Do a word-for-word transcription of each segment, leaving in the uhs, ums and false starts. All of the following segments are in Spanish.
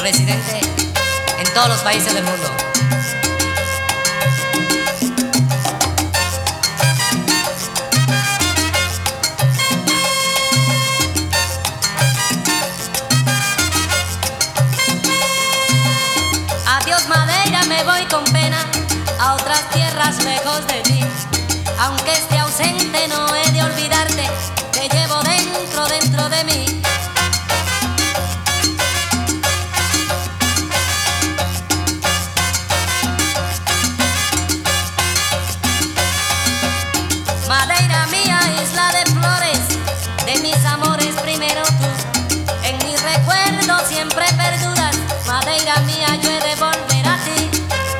presidente en todos los países del mundo. Adiós Madeira, me voy con pena a otras tierras lejos de ti. Aunque esté ausente no he de olvidarte, te llevo dentro, dentro de mí. Madeira mía, isla de flores, de mis amores primero tú. En mi recuerdo siempre perduras, Madeira mía, yo he de volver a ti.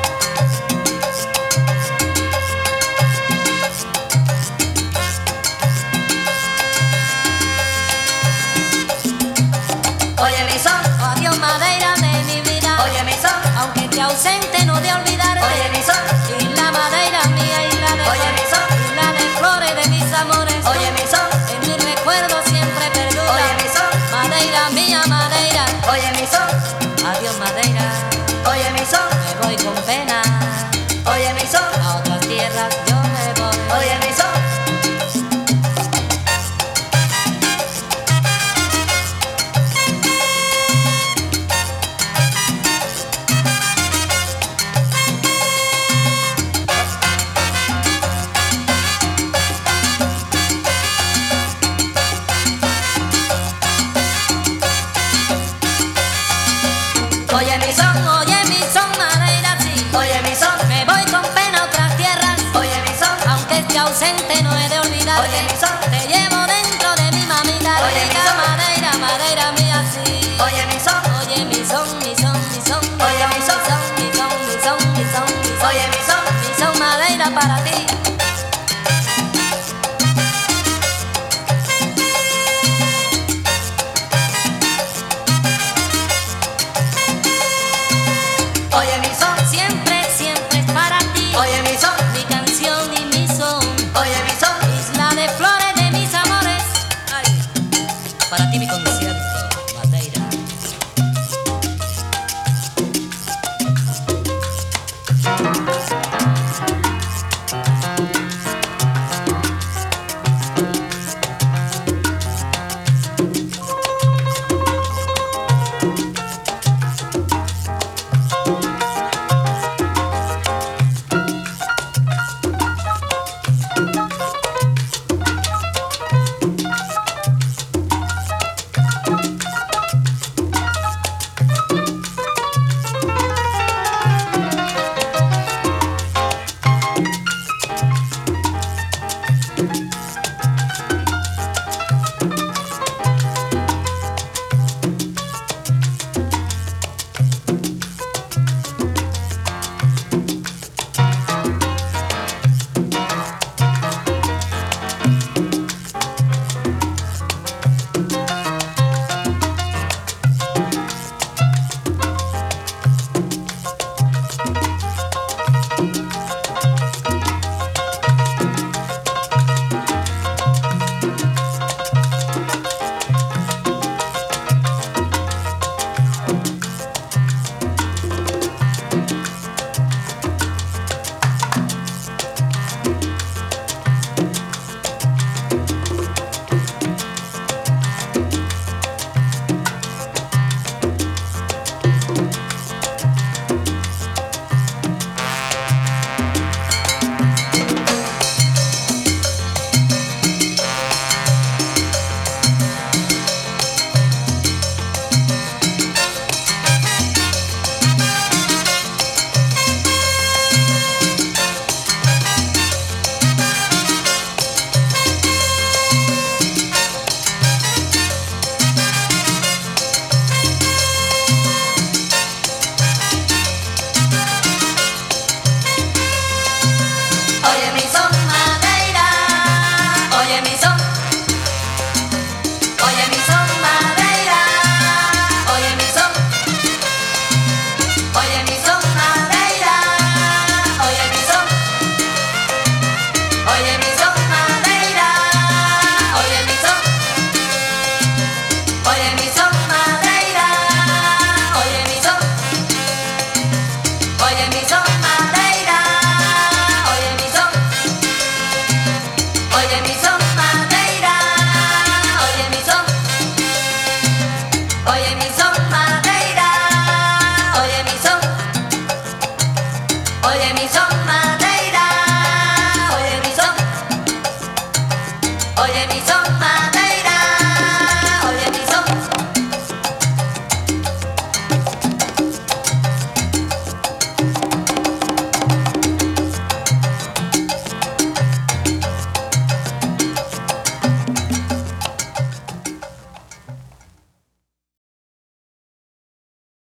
Oye mi son, Oh, adiós Madeira de mi vida, oye mi son, aunque esté ausente no de olvidarte. oye mi son, Isla Madeira mía, isla de oye mi son, isla de flores de mis amores. oye mi son, En mi recuerdo siempre perdura. oye mi son, Madeira mía, Madeira. oye mi son, Adiós Madeira, oye mi son, me voy con pena. oye mi son, A otras tierras yo me voy. oye mi son. Oye mi son, Oye mi son Madeira, sí. oye mi son, Me voy con pena a otras tierras. oye mi son, Aunque esté ausente no he de olvidarte. Oye, mi son. Te llevo